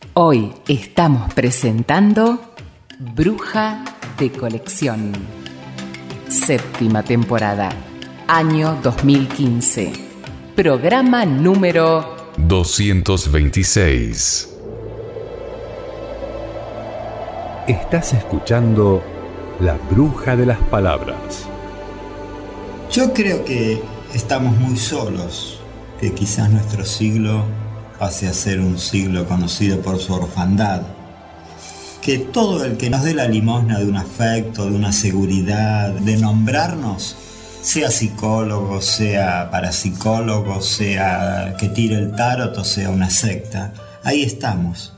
Hoy estamos presentando Bruja de Colección. Séptima temporada, año 2015. Programa número 226. Estás escuchando La Bruja de las Palabras. Yo creo que estamos muy solos, que quizás nuestro siglo pase a ser un siglo conocido por su orfandad, que todo el que nos dé la limosna de un afecto, de una seguridad, de nombrarnos, sea psicólogo, sea parapsicólogo, sea que tire el tarot o sea una secta, ahí estamos.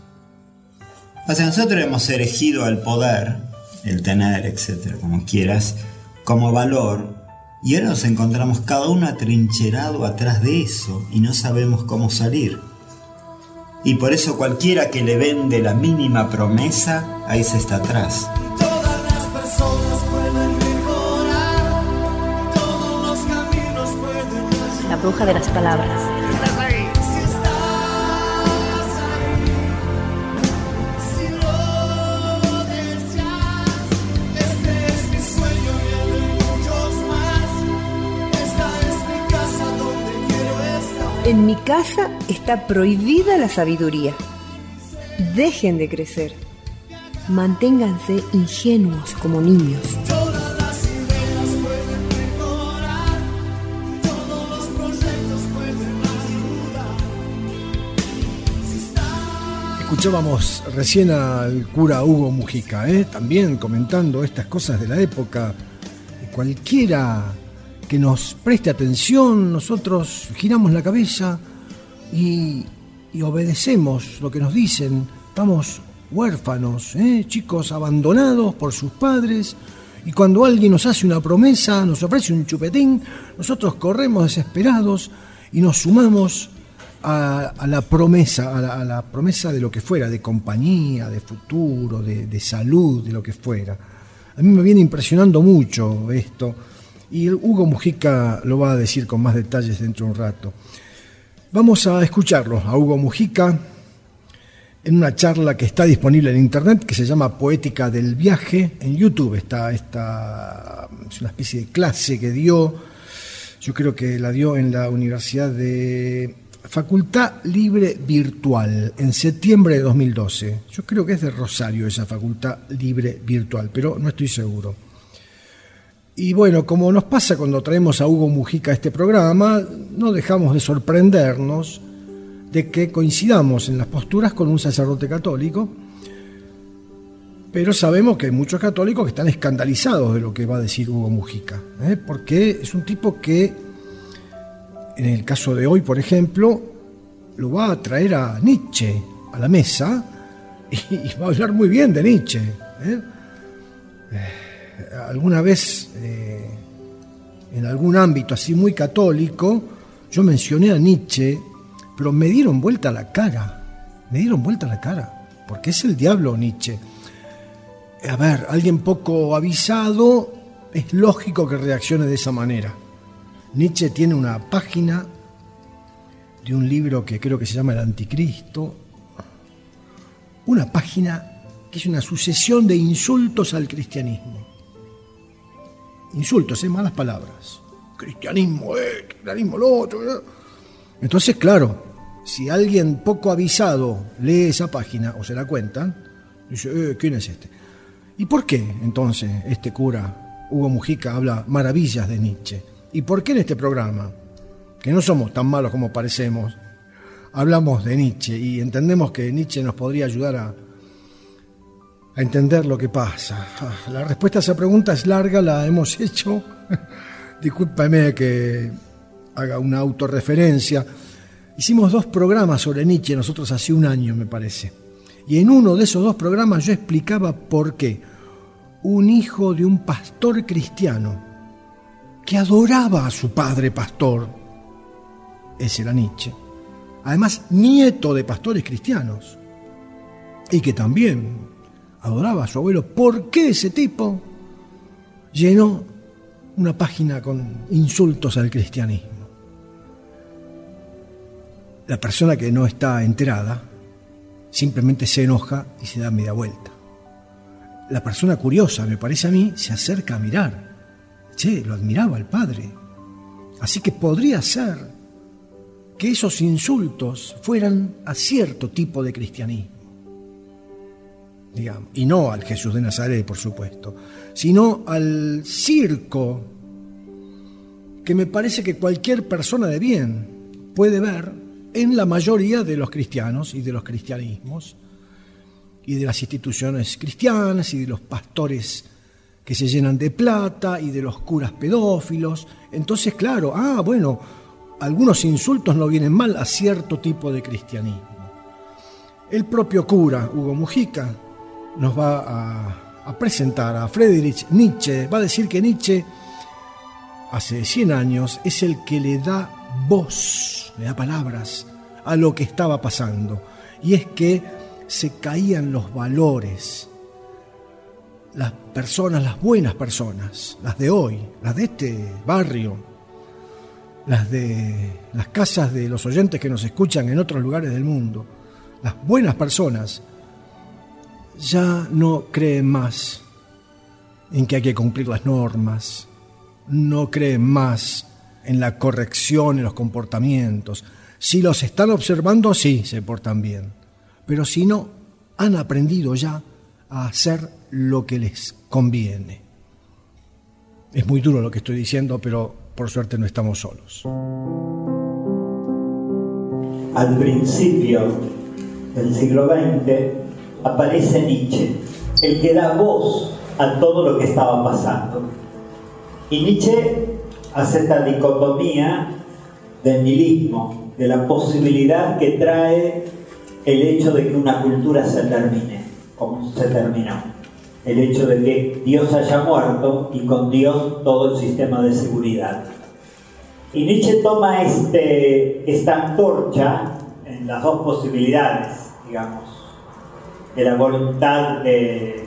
O sea, nosotros hemos elegido al poder, el tener, etcétera, como quieras, como valor, y ahora nos encontramos cada uno atrincherado atrás de eso y no sabemos cómo salir. Y por eso cualquiera que le vende la mínima promesa, ahí se está atrás. Todas las personas pueden mejorar, todos los caminos pueden ayudar. La bruja de las palabras. Si estás ahí, si lo deseas, este es mi sueño y el de muchos más. Esta es mi casa donde quiero estar. En mi casa está prohibida la sabiduría. Dejen de crecer. Manténganse ingenuos como niños. Todas las ideas pueden mejorar, todos los proyectos pueden ayudar. Si estás... Escuchábamos recién al cura Hugo Mujica, también comentando estas cosas de la época. Cualquiera que nos preste atención, nosotros giramos la cabeza y obedecemos lo que nos dicen. Estamos huérfanos, chicos abandonados por sus padres, y cuando alguien nos hace una promesa, nos ofrece un chupetín, nosotros corremos desesperados y nos sumamos a la promesa, a la promesa de lo que fuera, de compañía, de futuro, de salud, de lo que fuera. A mí me viene impresionando mucho esto, y Hugo Mujica lo va a decir con más detalles dentro de un rato. Vamos a escucharlo a Hugo Mujica en una charla que está disponible en internet, que se llama Poética del Viaje. En YouTube está es una especie de clase que dio, yo creo que la dio en la Universidad de Facultad Libre Virtual, en septiembre de 2012. Yo creo que es de Rosario esa Facultad Libre Virtual, pero no estoy seguro. Y bueno, como nos pasa cuando traemos a Hugo Mujica a este programa, no dejamos de sorprendernos de que coincidamos en las posturas con un sacerdote católico, pero sabemos que hay muchos católicos que están escandalizados de lo que va a decir Hugo Mujica, porque es un tipo que, en el caso de hoy, por ejemplo, lo va a traer a Nietzsche a la mesa y va a hablar muy bien de Nietzsche. Alguna vez, en algún ámbito así muy católico, yo mencioné a Nietzsche, pero me dieron vuelta la cara, porque es el diablo Nietzsche. A ver, alguien poco avisado, es lógico que reaccione de esa manera. Nietzsche tiene una página de un libro que creo que se llama El Anticristo, una página que es una sucesión de insultos al cristianismo. Insultos, malas palabras. Cristianismo, cristianismo lo otro. Entonces, claro, si alguien poco avisado lee esa página o se la cuentan, dice, ¿quién es este? ¿Y por qué entonces este cura, Hugo Mujica, habla maravillas de Nietzsche? ¿Y por qué en este programa, que no somos tan malos como parecemos, hablamos de Nietzsche y entendemos que Nietzsche nos podría ayudar a entender lo que pasa? La respuesta a esa pregunta es larga, la hemos hecho. Discúlpame que haga una autorreferencia. Hicimos 2 programas sobre Nietzsche nosotros hace un año, me parece. Y en uno de esos 2 programas yo explicaba por qué un hijo de un pastor cristiano que adoraba a su padre pastor, ese era Nietzsche, además nieto de pastores cristianos, y que también adoraba a su abuelo, ¿por qué ese tipo llenó una página con insultos al cristianismo? La persona que no está enterada simplemente se enoja y se da media vuelta. La persona curiosa, me parece a mí, se acerca a mirar. Che, lo admiraba el padre. Así que podría ser que esos insultos fueran a cierto tipo de cristianismo, digamos, y no al Jesús de Nazaret, por supuesto, sino al circo que me parece que cualquier persona de bien puede ver en la mayoría de los cristianos y de los cristianismos y de las instituciones cristianas y de los pastores que se llenan de plata y de los curas pedófilos. Entonces, claro, bueno, algunos insultos no vienen mal a cierto tipo de cristianismo. El propio cura, Hugo Mujica, nos va a presentar a Friedrich Nietzsche. Va a decir que Nietzsche, hace 100 años, es el que le da voz, le da palabras a lo que estaba pasando. Y es que se caían los valores. Las personas, las buenas personas, las de hoy, las de este barrio, las de las casas de los oyentes que nos escuchan en otros lugares del mundo, las buenas personas ya no creen más en que hay que cumplir las normas, no creen más en la corrección en los comportamientos. Si los están observando, sí, se portan bien, pero si no, han aprendido ya a hacer lo que les conviene. Es muy duro lo que estoy diciendo, pero por suerte no estamos solos. Al principio del siglo XX aparece Nietzsche, el que da voz a todo lo que estaba pasando. Y Nietzsche hace esta dicotomía del nihilismo, de la posibilidad que trae el hecho de que una cultura se termine, como se terminó. El hecho de que Dios haya muerto y con Dios todo el sistema de seguridad. Y Nietzsche toma esta antorcha en las dos posibilidades, digamos, de la voluntad de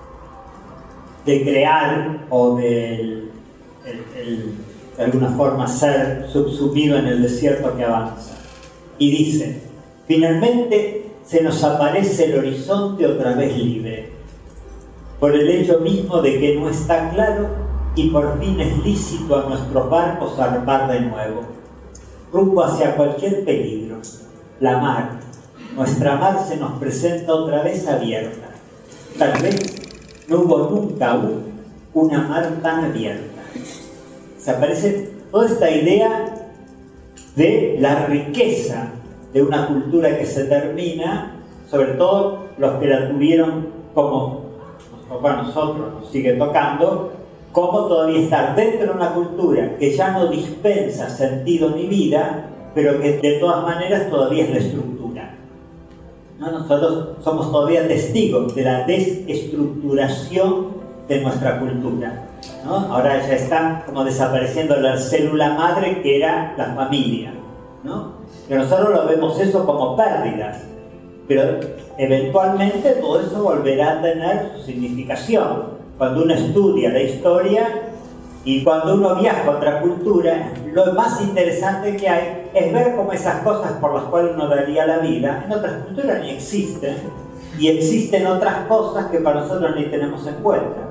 crear o de alguna forma ser subsumido en el desierto que avanza. Y dice: finalmente se nos aparece el horizonte otra vez libre, por el hecho mismo de que no está claro y por fin es lícito a nuestros barcos zarpar de nuevo, rumbo hacia cualquier peligro. La mar, nuestra mar se nos presenta otra vez abierta. Tal vez no hubo nunca aún una mar tan abierta. Se aparece toda esta idea de la riqueza de una cultura que se termina, sobre todo los que la tuvieron como a nosotros nos sigue tocando, cómo todavía estar dentro de una cultura que ya no dispensa sentido ni vida, pero que de todas maneras todavía es la estructura. ¿No? Nosotros somos todavía testigos de la desestructuración de nuestra cultura, ¿no? Ahora ya está como desapareciendo la célula madre que era la familia, ¿no? Pero nosotros lo vemos eso como pérdidas, pero eventualmente todo eso volverá a tener su significación. Cuando uno estudia la historia y cuando uno viaja a otra cultura, lo más interesante que hay es ver cómo esas cosas por las cuales uno daría la vida en otras culturas ni existen, y existen otras cosas que para nosotros ni tenemos en cuenta.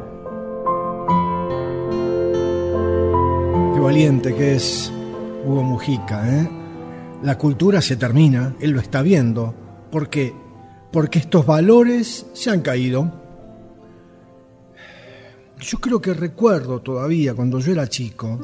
Qué valiente que es Hugo Mujica, ¿eh? La cultura se termina, él lo está viendo. ¿Por qué? Porque estos valores se han caído. Yo creo que recuerdo todavía, cuando yo era chico,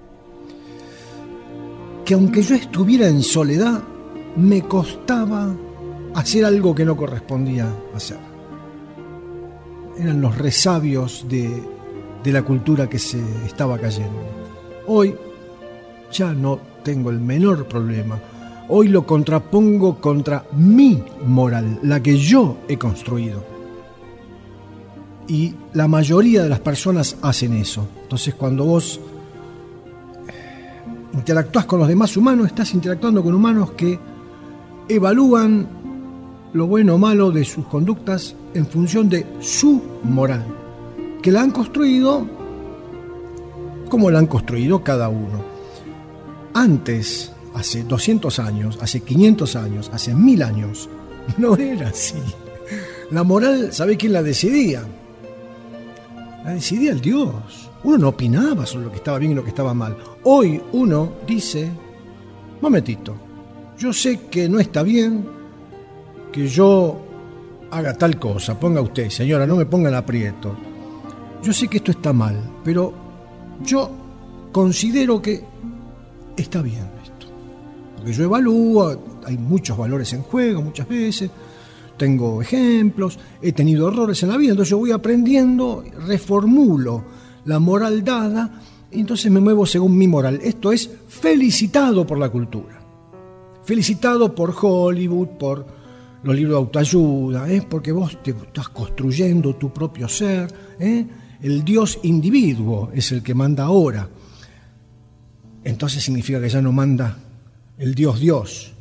que aunque yo estuviera en soledad, me costaba hacer algo que no correspondía hacer. Eran los resabios de la cultura que se estaba cayendo. Hoy ya no tengo el menor problema. Hoy lo contrapongo contra mi moral, la que yo he construido. Y la mayoría de las personas hacen eso. Entonces, cuando vos interactúas con los demás humanos, estás interactuando con humanos que evalúan lo bueno o malo de sus conductas en función de su moral, que la han construido como la han construido cada uno. Antes, hace 200 años, hace 500 años, hace 1000 años, No era así. La moral, ¿sabe quién la decidía? La decidía el Dios. Uno no opinaba sobre lo que estaba bien y lo que estaba mal. Hoy uno dice, momentito, yo sé que no está bien que yo haga tal cosa. Ponga usted, señora, no me ponga en aprieto. Yo sé que esto está mal, pero yo considero que está bien esto. Porque yo evalúo, hay muchos valores en juego muchas veces, tengo ejemplos, he tenido errores en la vida, entonces yo voy aprendiendo, reformulo la moral dada y entonces me muevo según mi moral. Esto es felicitado por la cultura, felicitado por Hollywood, por los libros de autoayuda, porque vos te estás construyendo tu propio ser, el Dios individuo es el que manda ahora. Entonces significa que ya no manda el Dios.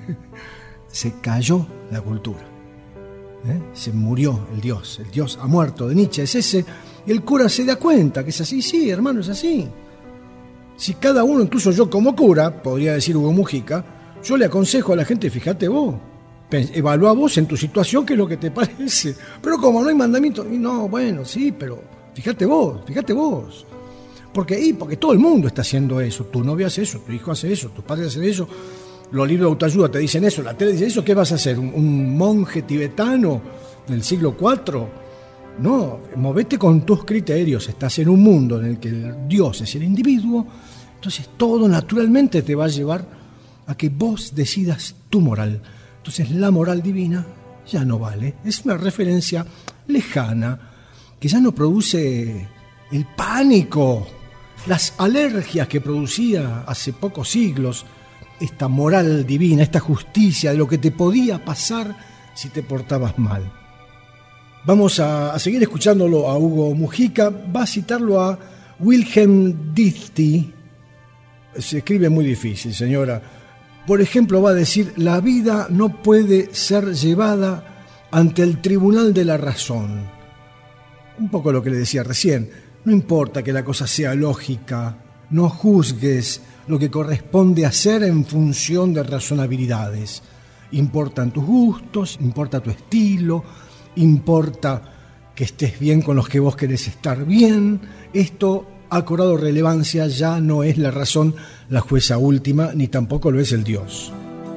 Se cayó la cultura. Se murió el Dios ha muerto. De Nietzsche es ese, y el cura se da cuenta que es así. Sí, hermano, es así. Si cada uno, incluso yo como cura, podría decir Hugo Mujica, yo le aconsejo a la gente, fíjate vos, evalúa vos en tu situación qué es lo que te parece. Pero como no hay mandamiento, y no, bueno, sí, pero fíjate vos. Porque todo el mundo está haciendo eso. Tu novia hace eso, tu hijo hace eso, tus padres hacen eso. Los libros de autoayuda te dicen eso, la tele dice eso. ¿Qué vas a hacer? ¿Un monje tibetano del siglo IV? No, movete con tus criterios. Estás en un mundo en el que el Dios es el individuo. Entonces todo naturalmente te va a llevar a que vos decidas tu moral. Entonces la moral divina ya no vale. Es una referencia lejana que ya no produce el pánico, las alergias que producía hace pocos siglos esta moral divina, esta justicia de lo que te podía pasar si te portabas mal. Vamos a seguir escuchándolo a Hugo Mujica. Va a citarlo a Wilhelm Dichty. Se escribe muy difícil, señora. Por ejemplo, va a decir: la vida no puede ser llevada ante el tribunal de la razón. Un poco lo que le decía recién. No importa que la cosa sea lógica, no juzgues lo que corresponde hacer en función de razonabilidades. Importan tus gustos, importa tu estilo, importa que estés bien con los que vos querés estar bien. Esto ha cobrado relevancia, ya no es la razón la jueza última, ni tampoco lo es el Dios.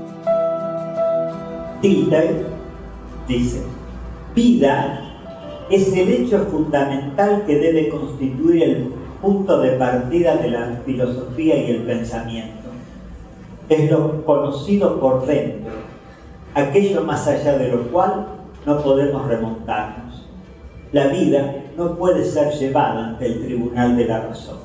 Tilday dice: vida es el hecho fundamental que debe constituir el punto de partida de la filosofía y el pensamiento. Es lo conocido por dentro, aquello más allá de lo cual no podemos remontarnos. La vida no puede ser llevada ante el tribunal de la razón.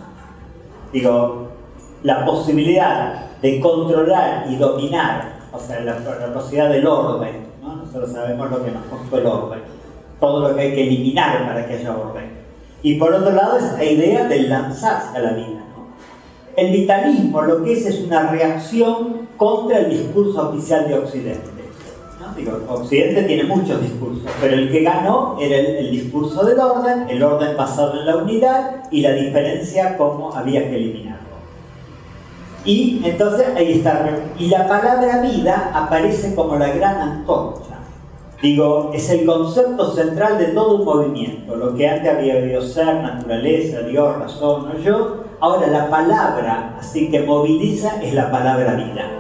La posibilidad de controlar y dominar, o sea, la posibilidad del orden, ¿no? Nosotros sabemos lo que nos costó el orden, todo lo que hay que eliminar para que haya orden. Y por otro lado, esa idea del lanzarse a la vida, ¿no? El vitalismo lo que es una reacción contra el discurso oficial de Occidente, ¿no? Occidente tiene muchos discursos, pero el que ganó era el discurso del orden, el orden basado en la unidad y la diferencia cómo había que eliminarlo. Y entonces ahí está, y la palabra vida aparece como la gran antorcha. Es el concepto central de todo un movimiento. Lo que antes había habido ser, naturaleza, Dios, razón, no yo. Ahora la palabra, así que moviliza, es la palabra vida.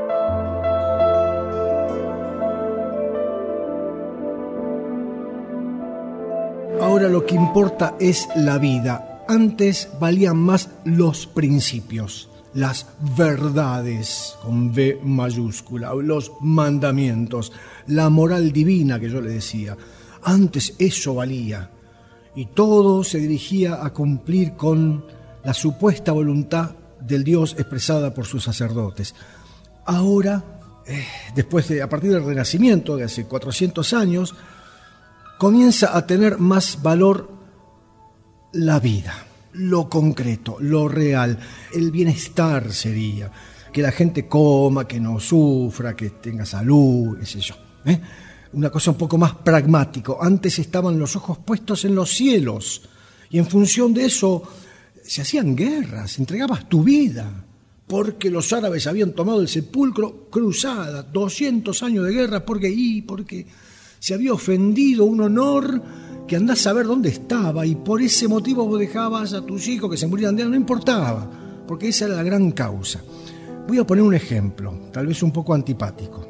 Ahora lo que importa es la vida. Antes valían más los principios, las verdades, con V mayúscula, los mandamientos, la moral divina que yo le decía. Antes eso valía, y todo se dirigía a cumplir con la supuesta voluntad del Dios expresada por sus sacerdotes. Ahora, a partir del Renacimiento de hace 400 años, comienza a tener más valor la vida. Lo concreto, lo real, el bienestar sería, que la gente coma, que no sufra, que tenga salud, qué sé yo. Una cosa un poco más pragmático. Antes estaban los ojos puestos en los cielos y en función de eso se hacían guerras, entregabas tu vida porque los árabes habían tomado el sepulcro, cruzada, 200 años de guerra, porque se había ofendido un honor que andás a saber dónde estaba, y por ese motivo vos dejabas a tus hijos que se murieran de hambre, no importaba, porque esa era la gran causa. Voy a poner un ejemplo, tal vez un poco antipático.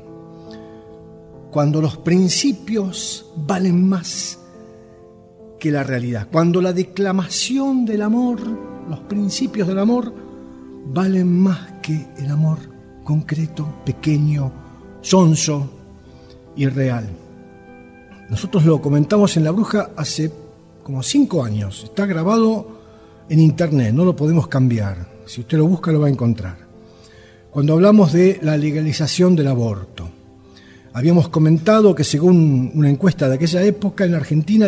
Cuando los principios valen más que la realidad, cuando la declamación del amor, los principios del amor, valen más que el amor concreto, pequeño, sonso y real. Nosotros lo comentamos en La Bruja hace como 5 años. Está grabado en internet, no lo podemos cambiar. Si usted lo busca lo va a encontrar. Cuando hablamos de la legalización del aborto, habíamos comentado que según una encuesta de aquella época en Argentina, el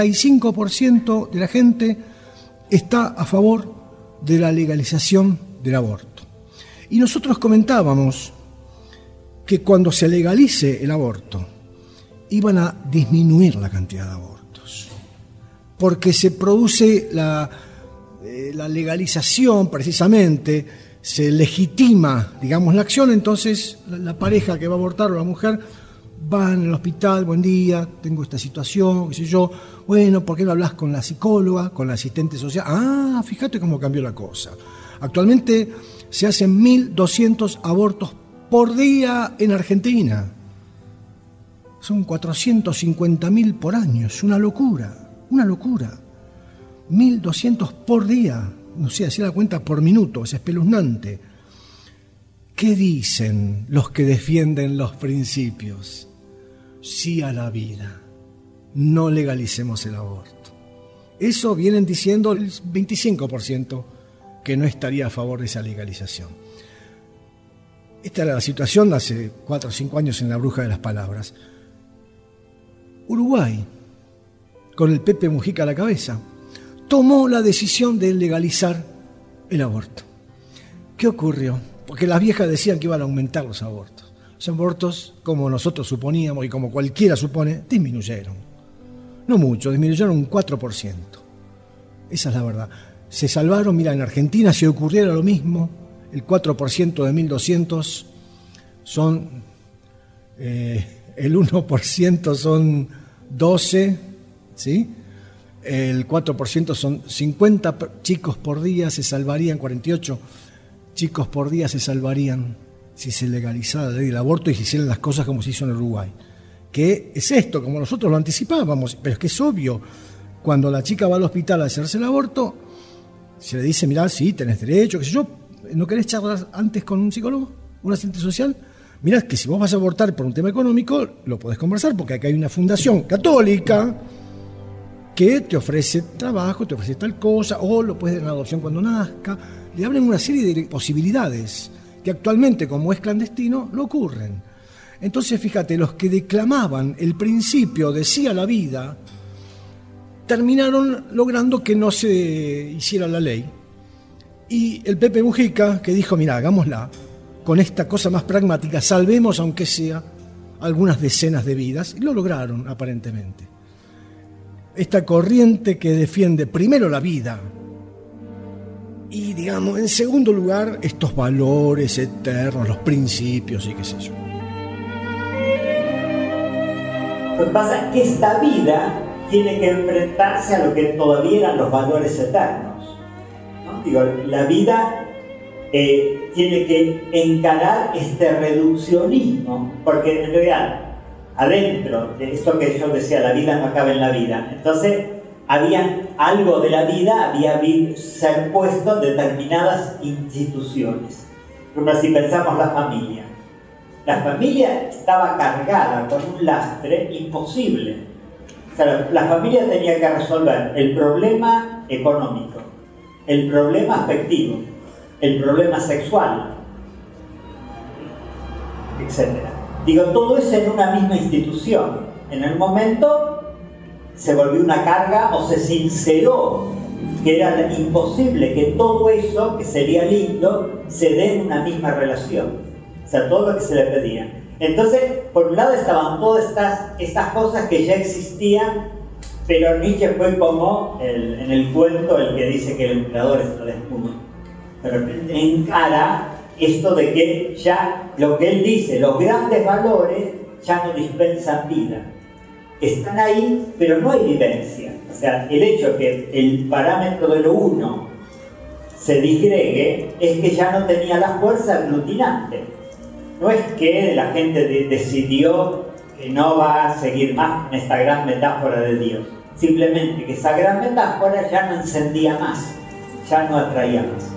75% de la gente está a favor de la legalización del aborto. Y nosotros comentábamos que cuando se legalice el aborto, iban a disminuir la cantidad de abortos, porque se produce la legalización, precisamente, se legitima, digamos, la acción. Entonces la pareja que va a abortar o la mujer van al hospital, buen día, tengo esta situación, qué sé yo, bueno, ¿por qué no hablas con la psicóloga, con la asistente social? Ah, fíjate cómo cambió la cosa. Actualmente se hacen 1.200 abortos por día en Argentina. Son 450.000 por año, es una locura, una locura. 1.200 por día, no sé, hacía la cuenta por minuto, es espeluznante. ¿Qué dicen los que defienden los principios? Sí a la vida, no legalicemos el aborto. Eso vienen diciendo el 25% que no estaría a favor de esa legalización. Esta era la situación hace 4 o 5 años en La Bruja de las Palabras. Uruguay, con el Pepe Mujica a la cabeza, tomó la decisión de legalizar el aborto. ¿Qué ocurrió? Porque las viejas decían que iban a aumentar los abortos. Los abortos, como nosotros suponíamos y como cualquiera supone, disminuyeron. No mucho, disminuyeron un 4%. Esa es la verdad. Se salvaron, mira, en Argentina si ocurriera lo mismo, el 4% de 1.200 son, el 1% son 12, ¿sí? El 4% son 50 chicos por día, se salvarían 48 chicos por día se salvarían si se legalizara la ley del aborto y se hicieran las cosas como se hizo en Uruguay. ¿Qué es esto? Como nosotros lo anticipábamos, pero es que es obvio, cuando la chica va al hospital a hacerse el aborto, se le dice, mirá, sí, tenés derecho, qué sé yo, ¿no querés charlar antes con un psicólogo, un asistente social? Mirá, que si vos vas a abortar por un tema económico, lo podés conversar, porque acá hay una fundación católica que te ofrece trabajo, te ofrece tal cosa, o lo puedes dar en adopción cuando nazca. Le abren una serie de posibilidades que actualmente, como es clandestino, no ocurren. Entonces, fíjate, los que declamaban el principio de sí a la vida, terminaron logrando que no se hiciera la ley. Y el Pepe Mujica, que dijo, mira, hagámosla, con esta cosa más pragmática, salvemos aunque sea algunas decenas de vidas, y lo lograron aparentemente. Esta corriente que defiende primero la vida y, digamos, en segundo lugar, estos valores eternos, los principios y qué sé yo. Lo que pasa es que esta vida tiene que enfrentarse a lo que todavía eran los valores eternos, ¿no? Digo, la vida tiene que encarar este reduccionismo, porque en realidad adentro de esto que yo decía, la vida no acaba en la vida, entonces había algo de la vida, había ser puesto en determinadas instituciones. Como si pensamos la familia estaba cargada con un lastre imposible. O sea, la familia tenía que resolver el problema económico, el problema afectivo, el problema sexual, etc. Digo, todo eso en una misma institución. En el momento se volvió una carga o se sinceró que era imposible que todo eso, que sería lindo, se dé en una misma relación. O sea, todo lo que se le pedía. Entonces, por un lado estaban todas estas cosas que ya existían, pero Nietzsche fue como en el cuento el que dice que el emperador está desnudo. Pero encara esto de que ya lo que él dice, los grandes valores ya no dispensan vida. Están ahí, pero no hay vivencia. O sea, el hecho que el parámetro de lo uno se disgregue es que ya no tenía la fuerza aglutinante. No es que la gente decidió que no va a seguir más con esta gran metáfora de Dios. Simplemente que esa gran metáfora ya no encendía más, ya no atraía más.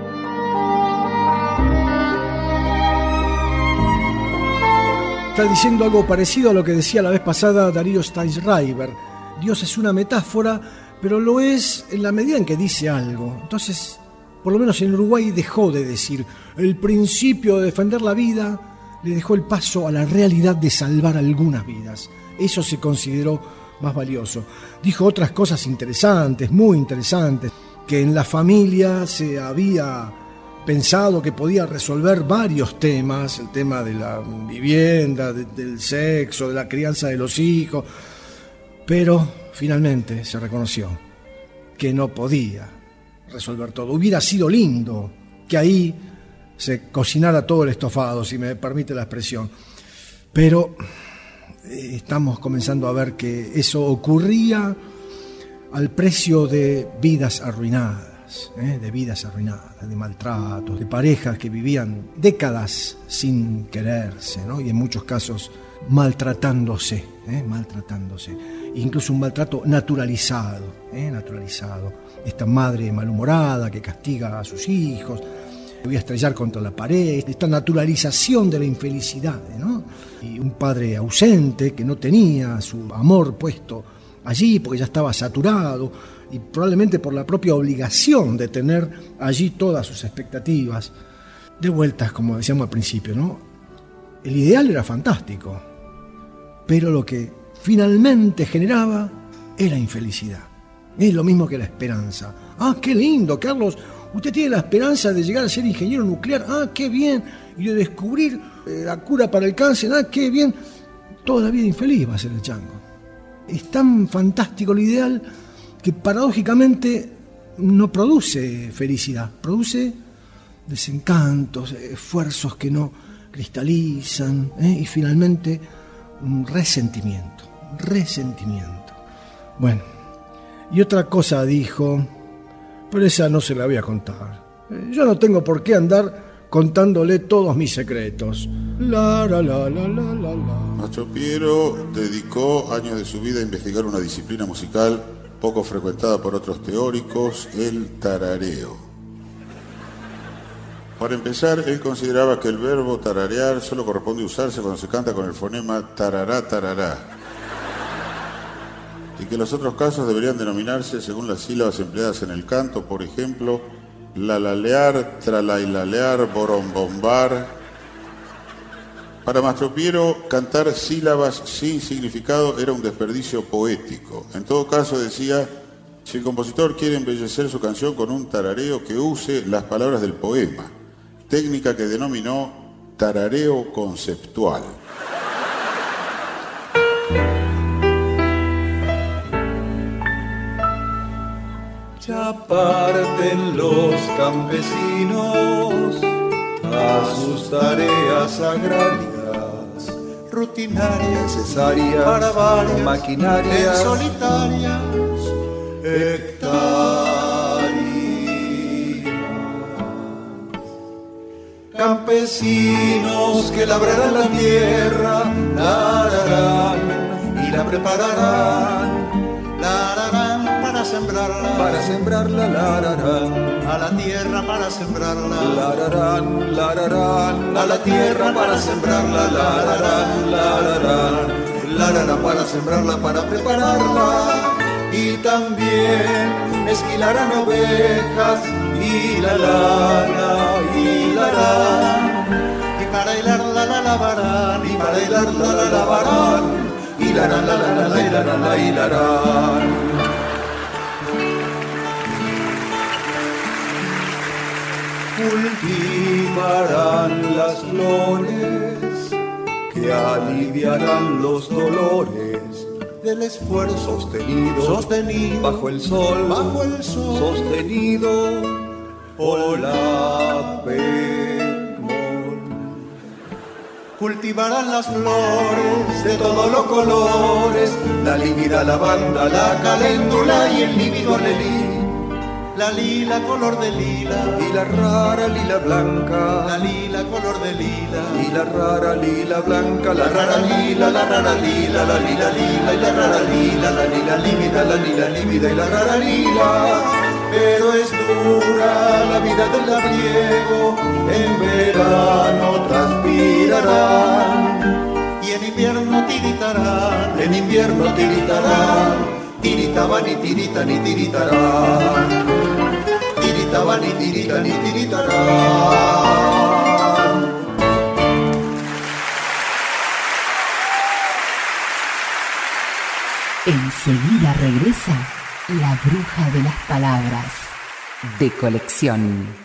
Está diciendo algo parecido a lo que decía la vez pasada Darío Steinschreiber. Dios es una metáfora, pero lo es en la medida en que dice algo. Entonces, por lo menos en Uruguay dejó de decir el principio de defender la vida, le dejó el paso a la realidad de salvar algunas vidas. Eso se consideró más valioso. Dijo otras cosas interesantes, muy interesantes, que en la familia se había pensado que podía resolver varios temas, el tema de la vivienda, del sexo, de la crianza de los hijos, pero finalmente se reconoció que no podía resolver todo. Hubiera sido lindo que ahí se cocinara todo el estofado, si me permite la expresión, pero estamos comenzando a ver que eso ocurría al precio de vidas arruinadas. De vidas arruinadas, de maltratos, de parejas que vivían décadas sin quererse, ¿no? Y en muchos casos maltratándose, incluso un maltrato naturalizado. Esta madre malhumorada que castiga a sus hijos, que voy a estrellar contra la pared, esta naturalización de la infelicidad, ¿no? Y un padre ausente que no tenía su amor puesto allí porque ya estaba saturado, y probablemente por la propia obligación de tener allí todas sus expectativas de vueltas, como decíamos al principio, ¿no? El ideal era fantástico, pero lo que finalmente generaba era infelicidad. Es lo mismo que la esperanza. ¡Ah, qué lindo, Carlos! Usted tiene la esperanza de llegar a ser ingeniero nuclear. ¡Ah, qué bien! Y de descubrir la cura para el cáncer. ¡Ah, qué bien! Toda la vida infeliz va a ser el chango. Es tan fantástico el ideal que paradójicamente no produce felicidad, produce desencantos, esfuerzos que no cristalizan, y finalmente un resentimiento. Bueno, y otra cosa dijo, pero esa no se la voy a contar. Yo no tengo por qué andar contándole todos mis secretos. Mastro Piero dedicó años de su vida a investigar una disciplina musical poco frecuentada por otros teóricos, el tarareo. Para empezar, él consideraba que el verbo tararear solo corresponde usarse cuando se canta con el fonema tarará, tarará, y que los otros casos deberían denominarse según las sílabas empleadas en el canto, por ejemplo, lalalear, tralailalear, borombombar. Para Mastro Piero, cantar sílabas sin significado era un desperdicio poético. En todo caso, decía, si el compositor quiere embellecer su canción con un tarareo, que use las palabras del poema, técnica que denominó tarareo conceptual. Ya parten los campesinos a sus tareas agrarias, rutinarias, necesarias, para varias, maquinarias, solitarias, hectáreas. Campesinos que labrarán la tierra, la ararán y la prepararán, la ararán para sembrarla, la ararán a la tierra para sembrarla, la ararán a la tierra para sembrarla, la ararán para sembrarla, para prepararla, y también esquilarán ovejas y la lana y la harán, y para hilarla la lavarán, y para hilarla la lavarán, y la hilarán. Cultivarán las flores que aliviarán los dolores del esfuerzo sostenido bajo el sol, sostenido por la pena. cultivarán las flores de todos los colores, la lívida lavanda, la caléndula y el lívido alelí. La lila color de lila y la rara lila blanca, la lila color de lila y la rara lila blanca, la rara lila, la rara lila, la lila lila y la rara lila, la lila lívida, la lila lívida y la rara lila. Pero es dura la vida del labriego, en verano transpirarán y en invierno tiritarán, en invierno tiritarán. Tiritaban y tiritan y tiritarán, tiritaban y tiritan y tiritarán. Enseguida regresa la bruja de las palabras de colección.